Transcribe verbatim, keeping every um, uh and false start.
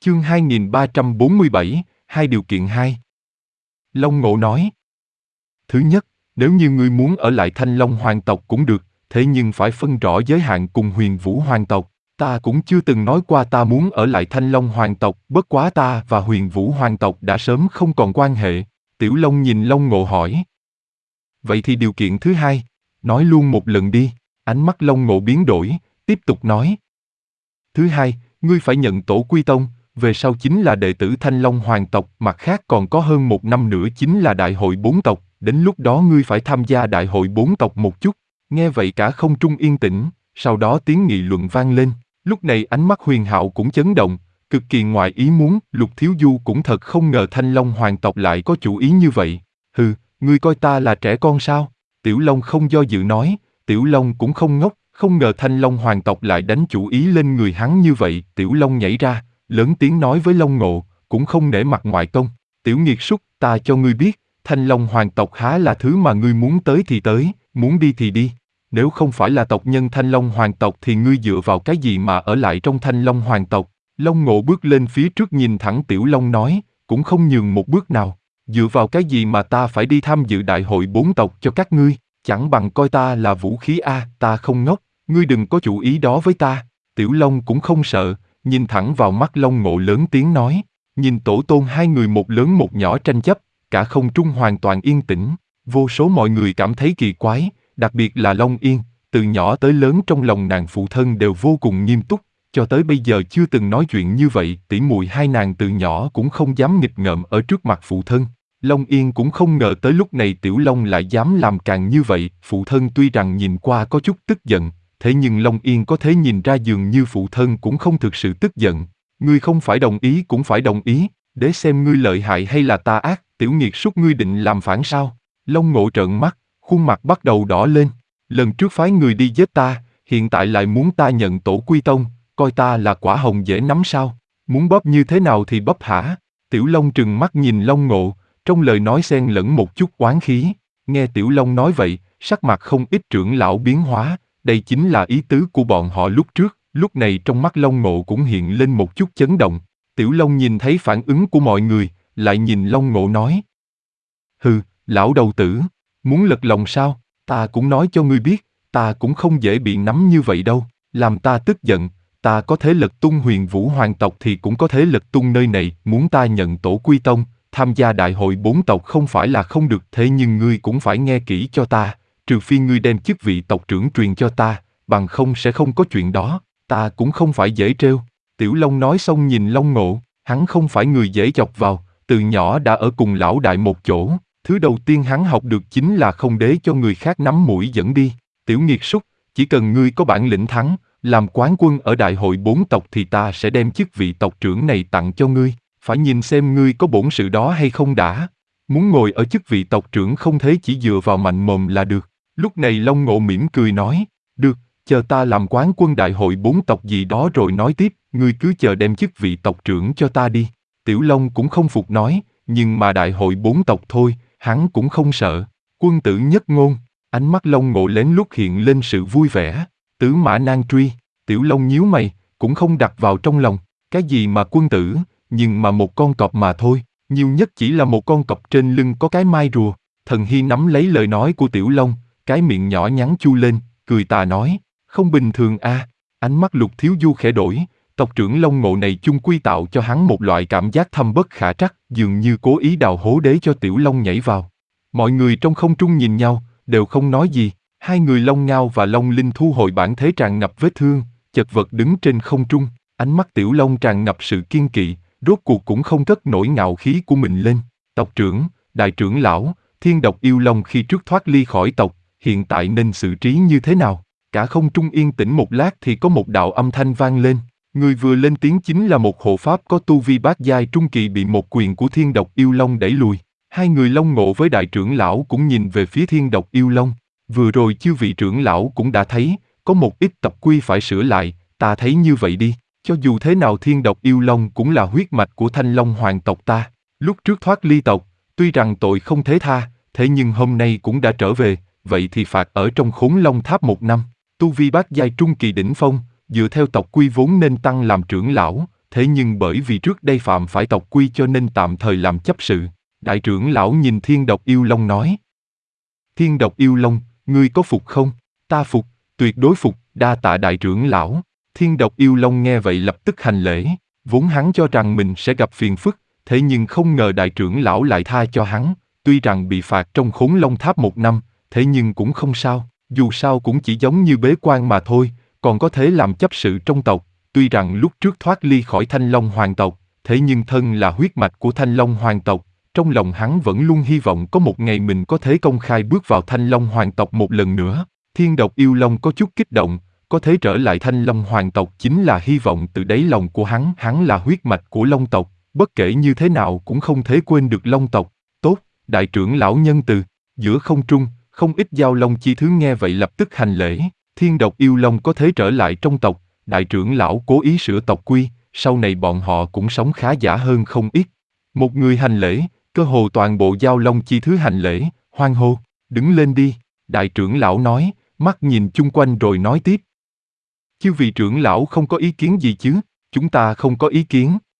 Chương hai nghìn ba trăm bốn mươi bảy, hai điều kiện hai. Long Ngộ nói. Thứ nhất, nếu như ngươi muốn ở lại Thanh Long hoàng tộc cũng được, thế nhưng phải phân rõ giới hạn cùng Huyền Vũ hoàng tộc. Ta cũng chưa từng nói qua ta muốn ở lại Thanh Long hoàng tộc, bất quá ta và Huyền Vũ hoàng tộc đã sớm không còn quan hệ. Tiểu Long nhìn Long Ngộ hỏi. Vậy thì điều kiện thứ hai, nói luôn một lần đi. Ánh mắt Long Ngộ biến đổi, tiếp tục nói. Thứ hai, ngươi phải nhận tổ quy tông, về sau chính là đệ tử Thanh Long hoàng tộc, mặt khác còn có hơn một năm nữa chính là đại hội bốn tộc, đến lúc đó ngươi phải tham gia đại hội bốn tộc một chút. Nghe vậy cả không trung yên tĩnh, sau đó tiếng nghị luận vang lên, lúc này ánh mắt Huyền Hạo cũng chấn động, cực kỳ ngoài ý muốn, Lục Thiếu Du cũng thật không ngờ Thanh Long hoàng tộc lại có chủ ý như vậy. Hừ, ngươi coi ta là trẻ con sao? Tiểu Long không do dự nói, Tiểu Long cũng không ngốc, không ngờ Thanh Long hoàng tộc lại đánh chủ ý lên người hắn như vậy. Tiểu Long nhảy ra, lớn tiếng nói với Long Ngộ, cũng không nể mặt ngoại công. Tiểu nghiệt súc, ta cho ngươi biết, Thanh Long hoàng tộc há là thứ mà ngươi muốn tới thì tới, muốn đi thì đi. Nếu không phải là tộc nhân Thanh Long hoàng tộc thì ngươi dựa vào cái gì mà ở lại trong Thanh Long hoàng tộc? Long Ngộ bước lên phía trước nhìn thẳng Tiểu Long nói, cũng không nhường một bước nào. Dựa vào cái gì mà ta phải đi tham dự đại hội bốn tộc cho các ngươi? Chẳng bằng coi ta là vũ khí a, ta không ngốc, ngươi đừng có chủ ý đó với ta. Tiểu Long cũng không sợ, nhìn thẳng vào mắt Long Ngộ lớn tiếng nói, nhìn tổ tôn hai người một lớn một nhỏ tranh chấp, cả không trung hoàn toàn yên tĩnh, vô số mọi người cảm thấy kỳ quái, đặc biệt là Long Yên, từ nhỏ tới lớn trong lòng nàng phụ thân đều vô cùng nghiêm túc, cho tới bây giờ chưa từng nói chuyện như vậy, tỷ muội hai nàng từ nhỏ cũng không dám nghịch ngợm ở trước mặt phụ thân. Long Yên cũng không ngờ tới lúc này Tiểu Long lại dám làm càng như vậy, phụ thân tuy rằng nhìn qua có chút tức giận, thế nhưng Long Yên có thể nhìn ra dường như phụ thân cũng không thực sự tức giận. Ngươi không phải đồng ý cũng phải đồng ý, để xem ngươi lợi hại hay là ta ác, tiểu nghiệt súc ngươi định làm phản sao? Long Ngộ trợn mắt, khuôn mặt bắt đầu đỏ lên. Lần trước phái người đi giết ta, hiện tại lại muốn ta nhận tổ quy tông, coi ta là quả hồng dễ nắm sao? Muốn bóp như thế nào thì bóp hả? Tiểu Long trừng mắt nhìn Long Ngộ, trong lời nói xen lẫn một chút oán khí. Nghe Tiểu Long nói vậy, sắc mặt không ít trưởng lão biến hóa, đây chính là ý tứ của bọn họ lúc trước. Lúc này trong mắt Long Ngộ cũng hiện lên một chút chấn động. Tiểu Long nhìn thấy phản ứng của mọi người, lại nhìn Long Ngộ nói. Hừ, lão đầu tử, muốn lật lòng sao? Ta cũng nói cho ngươi biết, ta cũng không dễ bị nắm như vậy đâu. Làm ta tức giận, ta có thể lật tung Huyền Vũ hoàng tộc thì cũng có thể lật tung nơi này. Muốn ta nhận tổ quy tông, tham gia đại hội bốn tộc không phải là không được. Thế nhưng ngươi cũng phải nghe kỹ cho ta, trừ phi ngươi đem chức vị tộc trưởng truyền cho ta, bằng không sẽ không có chuyện đó. Ta cũng không phải dễ trêu. Tiểu Long nói xong nhìn Long Ngộ, hắn không phải người dễ chọc vào, từ nhỏ đã ở cùng lão đại một chỗ, thứ đầu tiên hắn học được chính là không để cho người khác nắm mũi dẫn đi. Tiểu nghiệt súc, chỉ cần ngươi có bản lĩnh thắng, làm quán quân ở đại hội bốn tộc thì ta sẽ đem chức vị tộc trưởng này tặng cho ngươi, phải nhìn xem ngươi có bổn sự đó hay không đã. Muốn ngồi ở chức vị tộc trưởng không thể chỉ dựa vào mạnh mồm là được. Lúc này Long Ngộ mỉm cười nói, được, chờ ta làm quán quân đại hội bốn tộc gì đó rồi nói tiếp, ngươi cứ chờ đem chức vị tộc trưởng cho ta đi. Tiểu Long cũng không phục nói, nhưng mà đại hội bốn tộc thôi, hắn cũng không sợ. Quân tử nhất ngôn, ánh mắt Long Ngộ lén lút hiện lên sự vui vẻ. Tứ mã nan truy, Tiểu Long nhíu mày, cũng không đặt vào trong lòng. Cái gì mà quân tử, nhưng mà một con cọp mà thôi, nhiều nhất chỉ là một con cọp trên lưng có cái mai rùa. Thần Hy nắm lấy lời nói của Tiểu Long, cái miệng nhỏ nhắn chu lên, cười tà nói, không bình thường a. À. Ánh mắt Lục Thiếu Du khẽ đổi, tộc trưởng Long Ngộ này chung quy tạo cho hắn một loại cảm giác thâm bất khả trắc, dường như cố ý đào hố để cho Tiểu Long nhảy vào. Mọi người trong không trung nhìn nhau, đều không nói gì. Hai người Long Ngao và Long Linh thu hồi bản thể tràn ngập vết thương, chật vật đứng trên không trung. Ánh mắt Tiểu Long tràn ngập sự kiên kỵ, rốt cuộc cũng không cất nổi ngạo khí của mình lên. Tộc trưởng, đại trưởng lão, Thiên Độc Yêu Long khi trước thoát ly khỏi tộc, hiện tại nên xử trí như thế nào? Cả không trung yên tĩnh một lát thì có một đạo âm thanh vang lên. Người vừa lên tiếng chính là một hộ pháp có tu vi bát giai trung kỳ bị một quyền của Thiên Độc Yêu Long đẩy lùi. Hai người Long Ngộ với đại trưởng lão cũng nhìn về phía Thiên Độc Yêu Long. Vừa rồi chư vị trưởng lão cũng đã thấy, có một ít tập quy phải sửa lại, ta thấy như vậy đi. Cho dù thế nào Thiên Độc Yêu Long cũng là huyết mạch của Thanh Long hoàng tộc ta. Lúc trước thoát ly tộc, tuy rằng tội không thể tha, thế nhưng hôm nay cũng đã trở về, vậy thì phạt ở trong Khốn Long Tháp một năm. Tu vi bát giai trung kỳ đỉnh phong, dựa theo tộc quy vốn nên tăng làm trưởng lão, thế nhưng bởi vì trước đây phạm phải tộc quy cho nên tạm thời làm chấp sự. Đại trưởng lão nhìn Thiên Độc Yêu Long nói. Thiên Độc Yêu Long, ngươi có phục không? Ta phục, tuyệt đối phục, đa tạ đại trưởng lão. Thiên Độc Yêu Long nghe vậy lập tức hành lễ, vốn hắn cho rằng mình sẽ gặp phiền phức, thế nhưng không ngờ đại trưởng lão lại tha cho hắn, tuy rằng bị phạt trong Khốn Long Tháp một năm, thế nhưng cũng không sao, dù sao cũng chỉ giống như bế quan mà thôi, còn có thể làm chấp sự trong tộc, tuy rằng lúc trước thoát ly khỏi Thanh Long hoàng tộc, thế nhưng thân là huyết mạch của Thanh Long hoàng tộc, trong lòng hắn vẫn luôn hy vọng có một ngày mình có thể công khai bước vào Thanh Long hoàng tộc một lần nữa. Thiên Độc Yêu Long có chút kích động, có thể trở lại Thanh Long hoàng tộc chính là hy vọng từ đáy lòng của hắn. Hắn là huyết mạch của Long tộc, bất kể như thế nào cũng không thể quên được Long tộc. Tốt, đại trưởng lão nhân từ. Giữa không trung, không ít giao long chi thứ nghe vậy lập tức hành lễ. Thiên Độc Yêu Long có thể trở lại trong tộc, đại trưởng lão cố ý sửa tộc quy, sau này bọn họ cũng sống khá giả hơn không ít. Một người hành lễ, cơ hồ toàn bộ giao long chi thứ hành lễ, hoan hô, đứng lên đi, đại trưởng lão nói, mắt nhìn chung quanh rồi nói tiếp. Chư vị trưởng lão không có ý kiến gì chứ? Chúng ta không có ý kiến.